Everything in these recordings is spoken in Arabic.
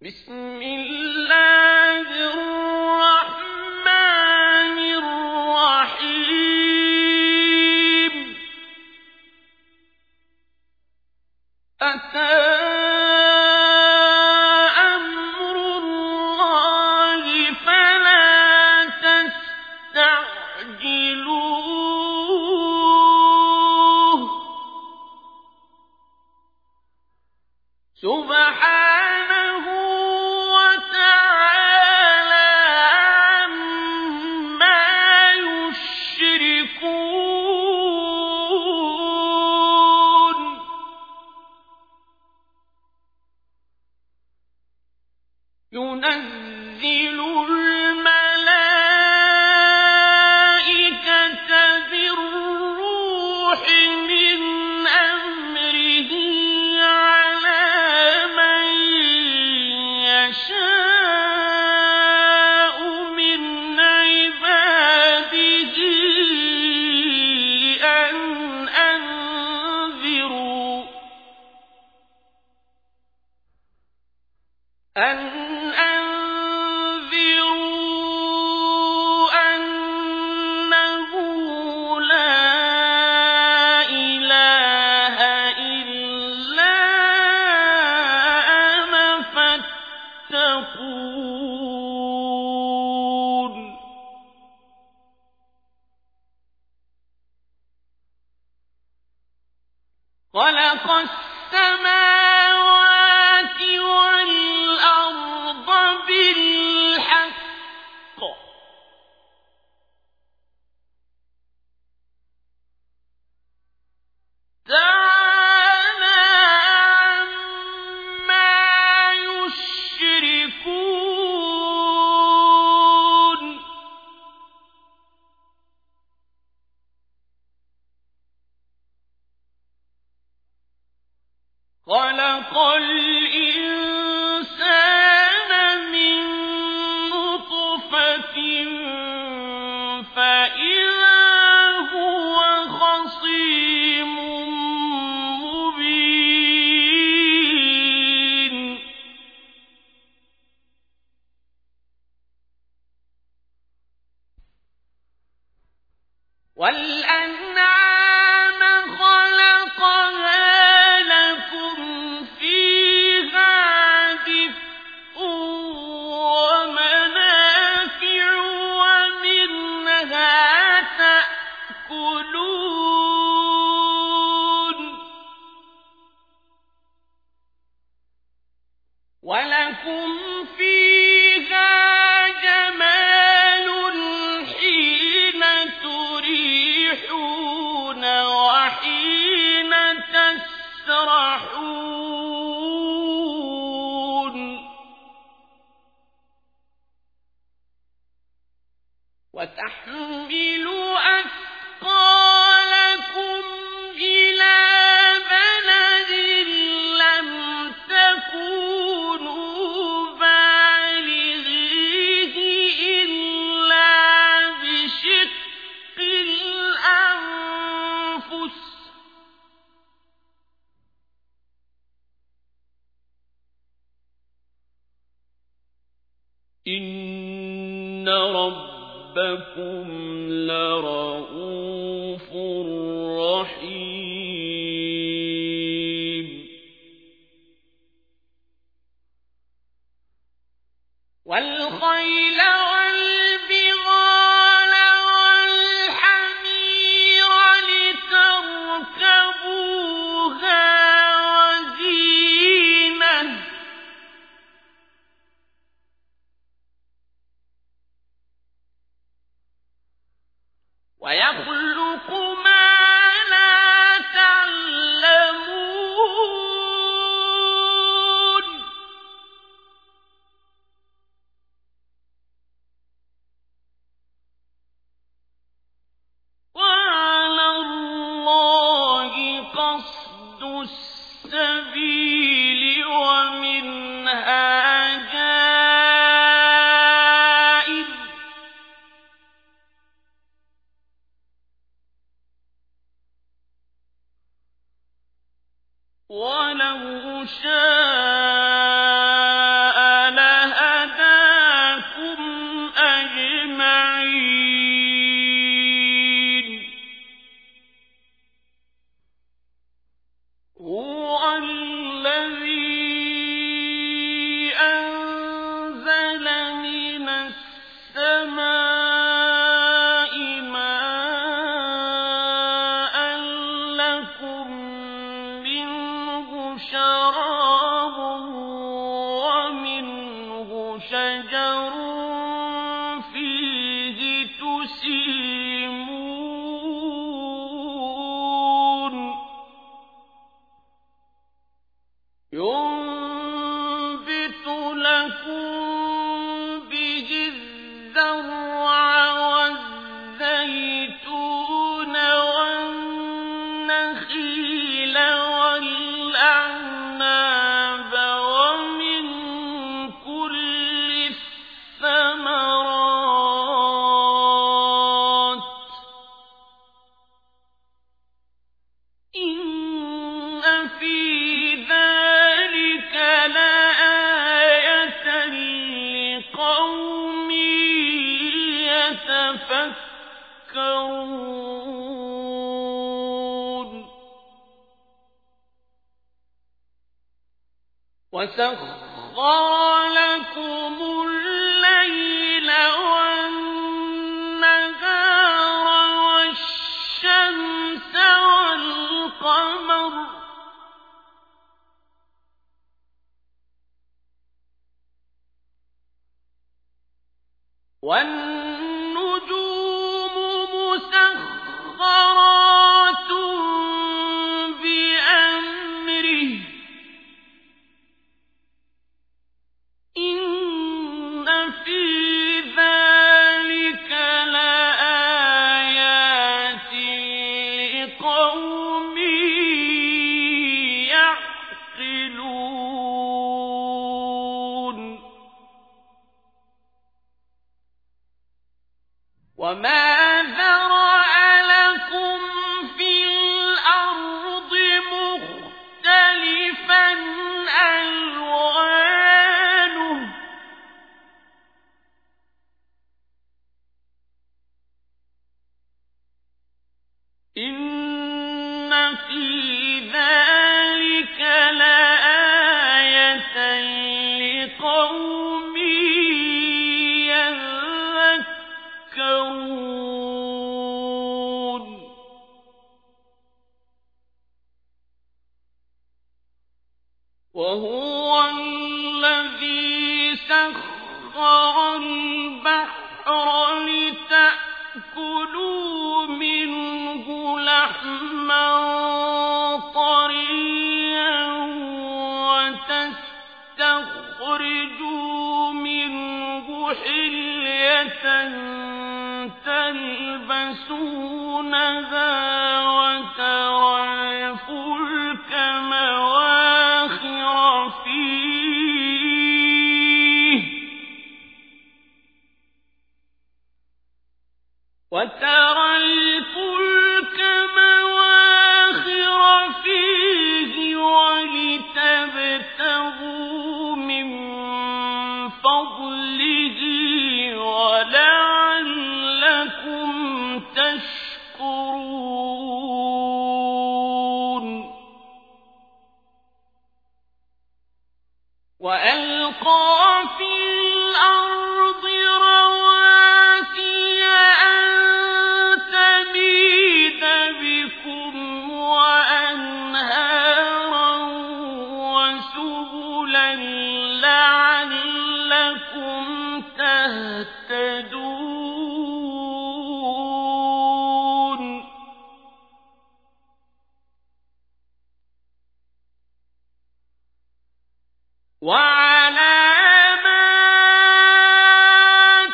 بسم الله الرحمن الرحيم أتى أمر الله فلا تستعجلوه سبحانه وتعالى عما يشركون ينزل الملائكة بالروح من أمره على من يشاء من عباده أن أنذروا أنه لا إله إلا أنا فاتقون خلق السماوات والأرض بالحق تعالى عما يشركون خلق الإنسان من نطفة فإذا هو خصيم مبين والأنعام خلقها لكم فيها دفء ومنافع ومنها تأكلون ولكم فيها جمال حين تريحون وحين تسرحون وتحمل أثقالكم إلى بلد لم تكونوا بالغيه إلا بشق الأنفس إن ربكم لرؤوف رحيم والخيل والبغال والحمير لتركبوها وزينة ويخلق ما لا تعلمون وعلى الله قصد السبيل ومنها جائر شجر فيه تسيمون ينبت لكم به الزرع والزيتون والنخيل والأعناب ومن كل الثمرات إن في ذلك لآية لقوم يتفكرون وسخر لكم الليل والنهار والشمس والقمر والنجوم مسخرات بأمره إن في ذلك لآيات لقوم يعقلون وما ذرأ لكم في الأرض مختلفا ألوانه إن في ذلك لآية لقوم يذكرون وهو الذي سخر البحر لتأكلوا منه لحما طريا وتستخرجوا منه حلية تلبسونها وترى الفلك مواخر فيه ولتبتغوا من فضله ولعلكم تشكرون وألقى في الأرض رواسي أن تميد بكم وأنهارا وسبلا لعلكم تهتدون وعلامات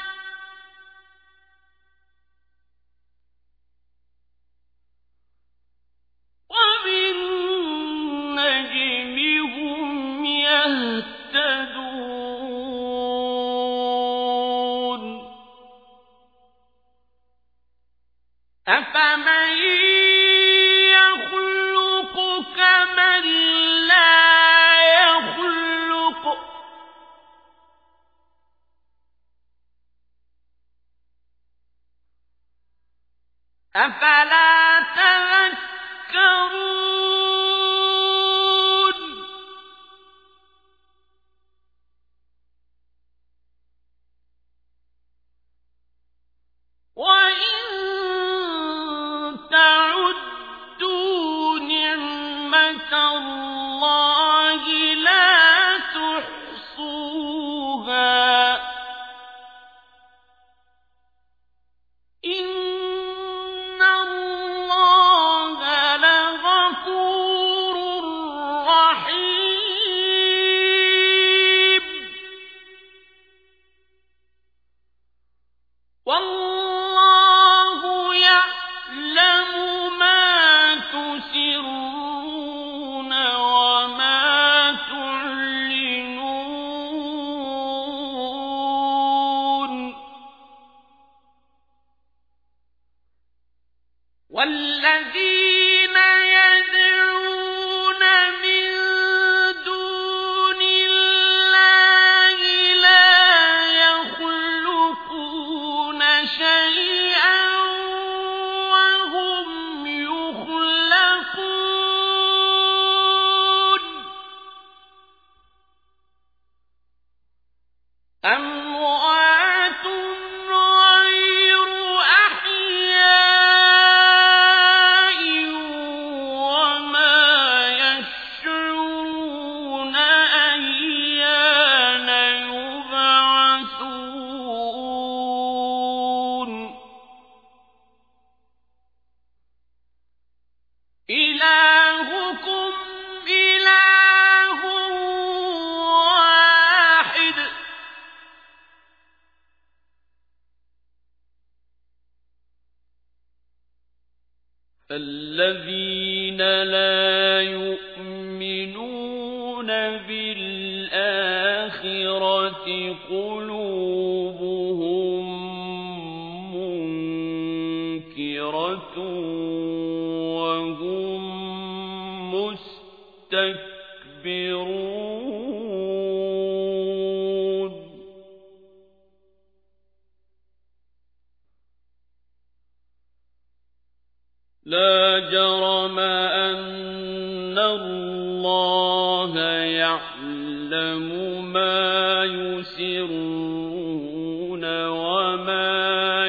وبالنجم هم يهتدون أفمن يخلق كمن لا يخلق أفلا تذكرون وإن تعدوا نعمة الله لا تحصوها والذين يدعون من دون الله لا يخلقون شيئا وهم يخلقون أموات غير أحياء وما يشعرون أيان يبعثون إلهكم إله واحد فالذين لا يؤمنون بالآخرة قلوبهم منكرة وهم مستكبرون لا جرم أن الله يعلم ما يسرون وما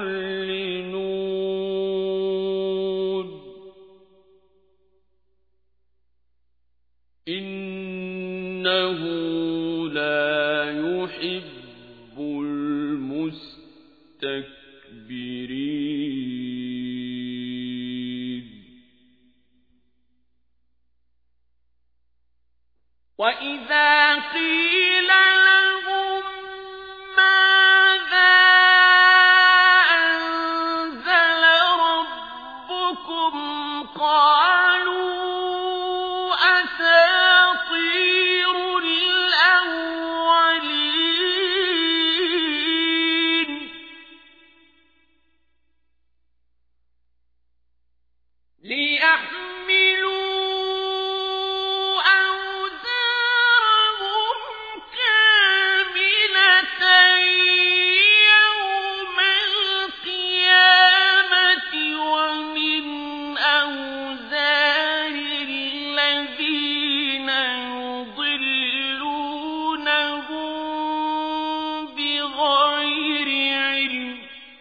يعلنون إنه لا يحب المستكبرين وإذا قيل لهم ماذا أنزل ربكم قالوا أساطير الأولين ليحملوا أوزارهم كاملة يوم القيامة ومن أوزار الذين يضلونهم بغير علم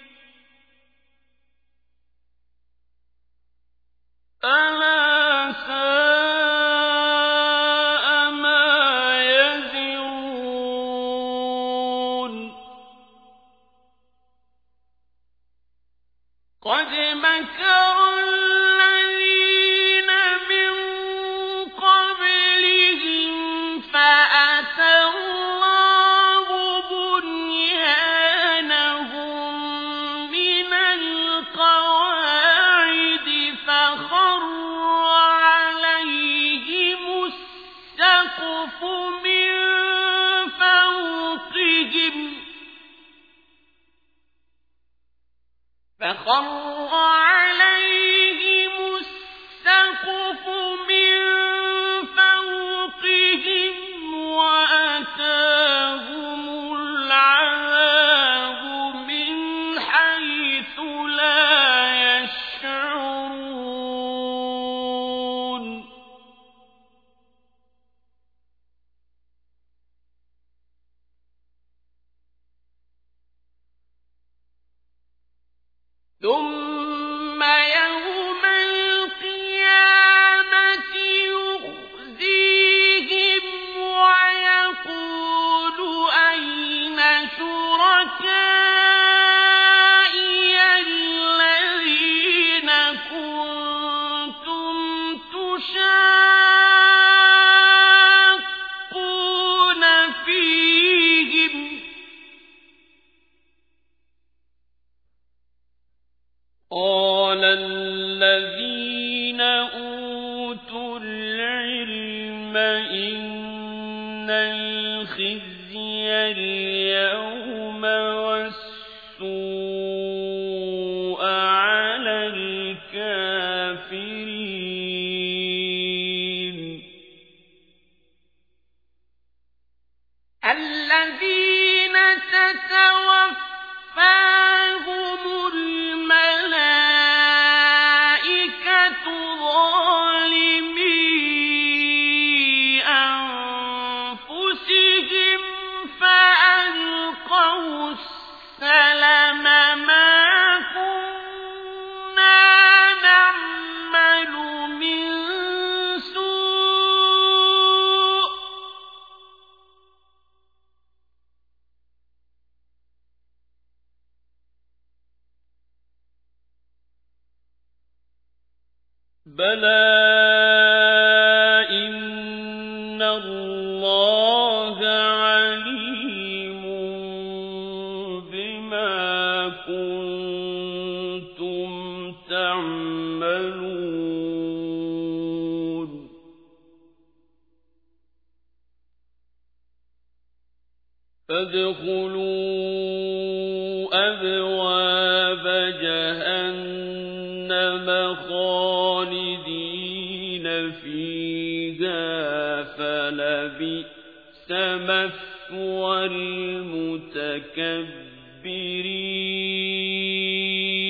ألا ساء ما يزرون قد مكر الذين من قبلهم فأتى الله بنيانهم من القواعد فخر عليهم السقف من فوقهم وأتاهم العذاب من حيث لا يشعرون ثم يوم القيامة يخزيهم ويقول أين شركائي الذين كنتم تشاقون فيهم قال الذين أوتوا العلم إن الخزي اليوم والسوء على الكافرين سلم ما كنا نعمل من سوء بلى إن الله عليم بما كنتم تعملون فادخلوا أبواب جهنم خالدين فيها فلبئس مثوى المتكبرين